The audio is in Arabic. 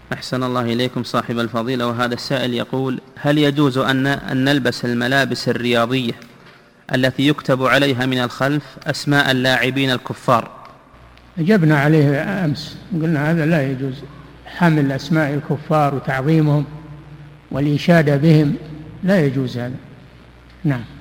أحسن الله إليكم صاحب الفضيلة. وهذا السائل يقول: هل يجوز أن نلبس الملابس الرياضية التي يكتب عليها من الخلف أسماء اللاعبين الكفار؟ أجبنا عليه أمس، قلنا هذا لا يجوز، حمل أسماء الكفار وتعظيمهم والإشادة بهم لا يجوز هذا. نعم.